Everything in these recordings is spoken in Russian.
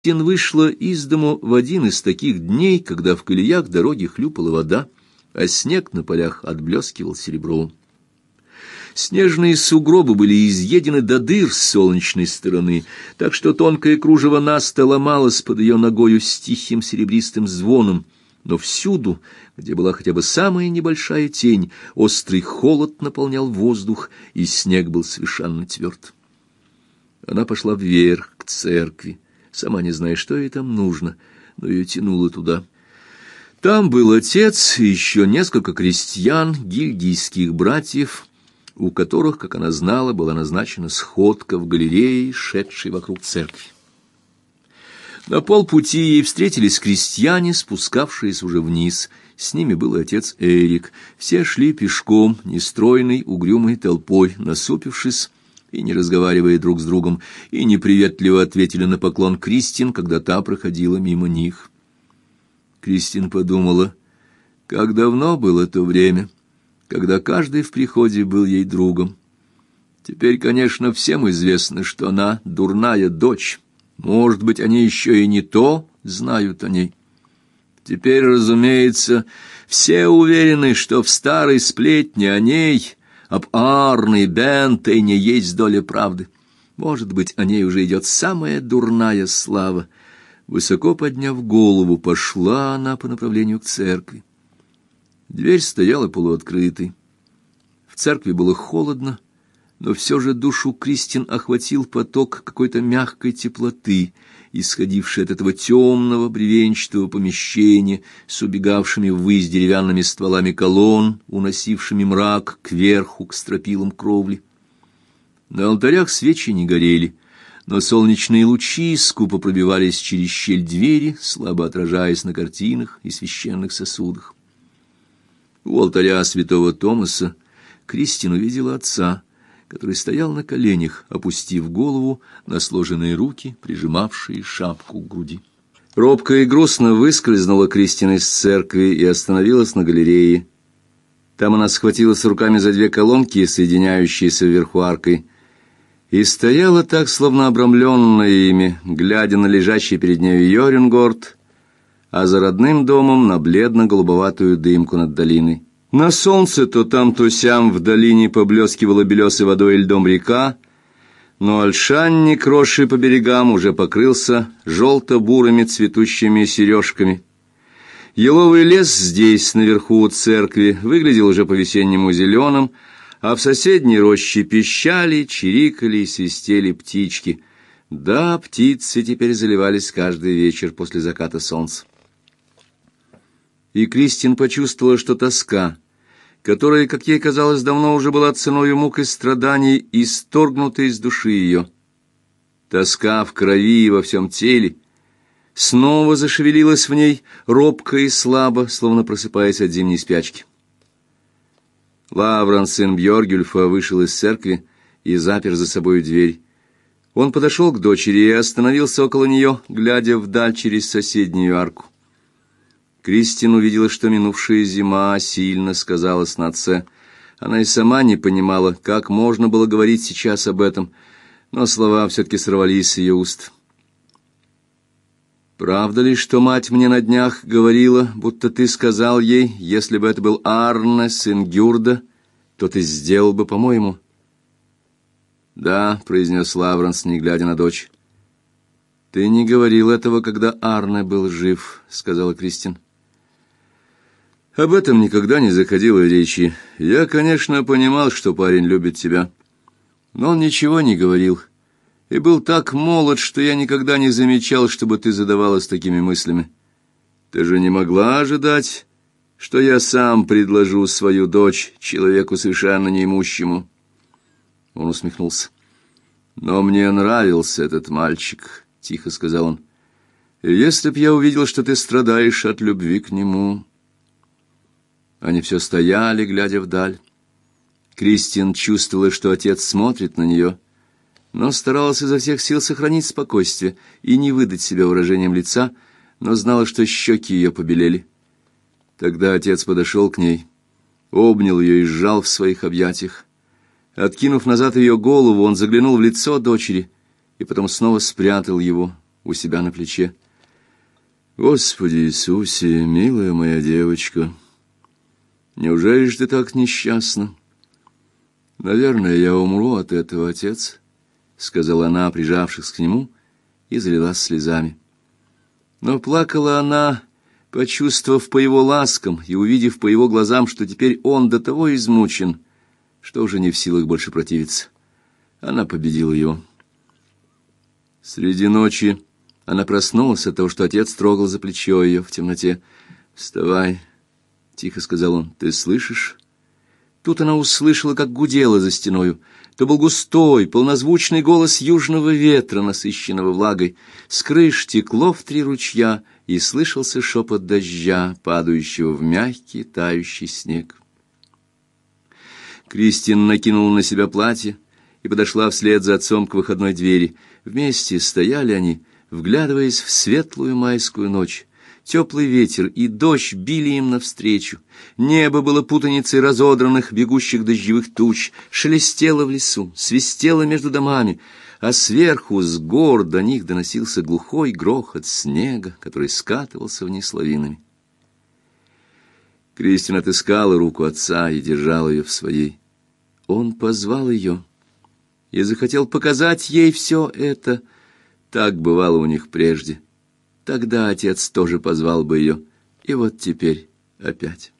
Кристин вышла из дому в один из таких дней, когда в колеях дороги хлюпала вода, а снег на полях отблескивал серебром. Снежные сугробы были изъедены до дыр с солнечной стороны, так что тонкое кружево наста ломалось под ее ногою с тихим серебристым звоном, но всюду, где была хотя бы самая небольшая тень, острый холод наполнял воздух, и снег был совершенно тверд. Она пошла вверх, к церкви, сама не зная, что ей там нужно, но ее тянуло туда. Там был отец и еще несколько крестьян, гильдийских братьев, у которых, как она знала, была назначена сходка в галерее, шедшей вокруг церкви. На полпути ей встретились крестьяне, спускавшиеся уже вниз. С ними был отец Эрик. Все шли пешком, нестройной, угрюмой толпой, насупившись и не разговаривая друг с другом, и неприветливо ответили на поклон Кристин, когда та проходила мимо них. Кристин подумала, как давно было то время, когда каждый в приходе был ей другом. Теперь, конечно, всем известно, что она дурная дочь. Может быть, они еще и не то знают о ней. Теперь, разумеется, все уверены, что в старой сплетне о ней, об Арне Бентейне, есть доля правды. Может быть, о ней уже идет самая дурная слава. Высоко подняв голову, пошла она по направлению к церкви. Дверь стояла полуоткрытой. В церкви было холодно, но все же душу Кристин охватил поток какой-то мягкой теплоты, исходившей от этого темного бревенчатого помещения с убегавшими ввысь деревянными стволами колонн, уносившими мрак кверху к стропилам кровли. На алтарях свечи не горели, но солнечные лучи скупо пробивались через щель двери, слабо отражаясь на картинах и священных сосудах. У алтаря святого Томаса Кристин увидела отца, который стоял на коленях, опустив голову на сложенные руки, прижимавшие шапку к груди. Робко и грустно выскользнула Кристин из церкви и остановилась на галерее. Там она схватилась руками за две колонки, соединяющиеся вверху аркой, и стояла так, словно обрамленная ими, глядя на лежащий перед нею Йорингорд, а за родным домом на бледно-голубоватую дымку над долиной. На солнце то там, то сям в долине поблескивала белесой водой и льдом река, но ольшанник, росший по берегам, уже покрылся желто-бурыми цветущими сережками. Еловый лес здесь, наверху у церкви, выглядел уже по-весеннему зеленым, а в соседней роще пищали, чирикали и свистели птички. Да, птицы теперь заливались каждый вечер после заката солнца. И Кристин почувствовала, что тоска, которая, как ей казалось, давно уже была ценою мук и страданий, исторгнута из души ее. Тоска в крови и во всем теле снова зашевелилась в ней, робко и слабо, словно просыпаясь от зимней спячки. Лавран, сын Бьоргюльфа, вышел из церкви и запер за собой дверь. Он подошел к дочери и остановился около нее, глядя вдаль через соседнюю арку. Кристин увидела, что минувшая зима сильно сказалась на отце. Она и сама не понимала, как можно было говорить сейчас об этом, но слова все-таки сорвались с ее уст. «Правда ли, что мать мне на днях говорила, будто ты сказал ей, если бы это был Арне, сын Гюрда, то ты сделал бы, по-моему?» «Да», — произнес Лавранс, не глядя на дочь. «Ты не говорил этого, когда Арне был жив», — сказала Кристин. «Об этом никогда не заходило речи. Я, конечно, понимал, что парень любит тебя, но он ничего не говорил и был так молод, что я никогда не замечал, чтобы ты задавалась такими мыслями. Ты же не могла ожидать, что я сам предложу свою дочь человеку совершенно неимущему». Он усмехнулся. «Но мне нравился этот мальчик», — тихо сказал он. «И если б я увидел, что ты страдаешь от любви к нему...» Они все стояли, глядя вдаль. Кристин чувствовала, что отец смотрит на нее, но старалась изо всех сил сохранить спокойствие и не выдать себя выражением лица, но знала, что щеки ее побелели. Тогда отец подошел к ней, обнял ее и сжал в своих объятиях. Откинув назад ее голову, он заглянул в лицо дочери и потом снова спрятал его у себя на плече. «Господи Иисусе, милая моя девочка, неужели же ты так несчастна?» «Наверное, я умру от этого, отец», — сказала она, прижавшись к нему, и залилась слезами. Но плакала она, почувствовав по его ласкам и увидев по его глазам, что теперь он до того измучен, что уже не в силах больше противиться. Она победила его. Среди ночи она проснулась от того, что отец трогал за плечо ее в темноте. «Вставай», — тихо сказал он, — «ты слышишь?» Тут она услышала, как гудело за стеною. То был густой, полнозвучный голос южного ветра, насыщенного влагой. С крыш текло в 3 ручья, и слышался шепот дождя, падающего в мягкий тающий снег. Кристин накинула на себя платье и подошла вслед за отцом к выходной двери. Вместе стояли они, вглядываясь в светлую майскую ночь. Теплый ветер и дождь били им навстречу. Небо было путаницей разодранных, бегущих дождевых туч, шелестело в лесу, свистело между домами, а сверху, с гор, до них доносился глухой грохот снега, который скатывался вниз лавинами. Кристин отыскала руку отца и держала ее в своей. Он позвал ее и захотел показать ей все это. Так бывало у них прежде. Тогда отец тоже позвал бы ее, и вот теперь опять.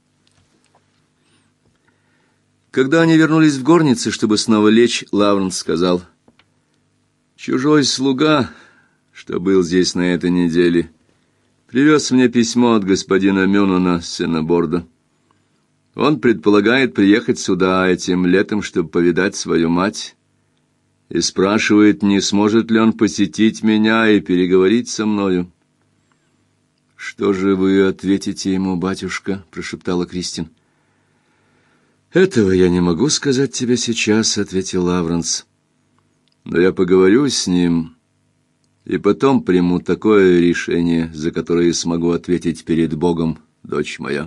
Когда они вернулись в горницы, чтобы снова лечь, Лавренс сказал: «Чужой слуга, что был здесь на этой неделе, привез мне письмо от господина Мюнана, сына Борда. Он предполагает приехать сюда этим летом, чтобы повидать свою мать, и спрашивает, не сможет ли он посетить меня и переговорить со мною». «Что же вы ответите ему, батюшка?» — прошептала Кристин. «Этого я не могу сказать тебе сейчас», — ответил Лавренс. «Но я поговорю с ним, и потом приму такое решение, за которое смогу ответить перед Богом, дочь моя».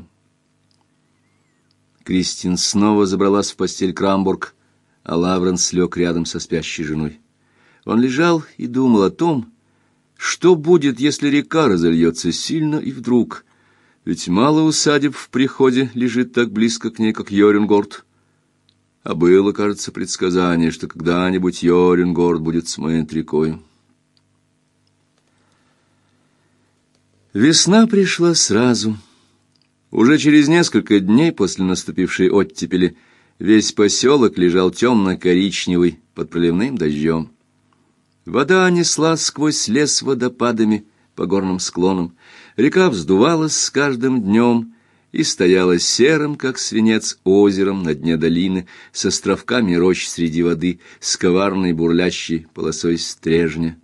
Кристин снова забралась в постель Крамбург, а Лавренс лег рядом со спящей женой. Он лежал и думал о том, что будет, если река разольется сильно и вдруг? Ведь мало усадеб в приходе лежит так близко к ней, как Йорингорд. А было, кажется, предсказание, что когда-нибудь Йорингорд будет смыт рекою. Весна пришла сразу. Уже через несколько дней после наступившей оттепели весь поселок лежал темно-коричневый под проливным дождем. Вода неслась сквозь лес водопадами по горным склонам. Река вздувалась с каждым днем и стояла серым, как свинец, озером на дне долины, с островками рощ среди воды, с коварной бурлящей полосой стрежня.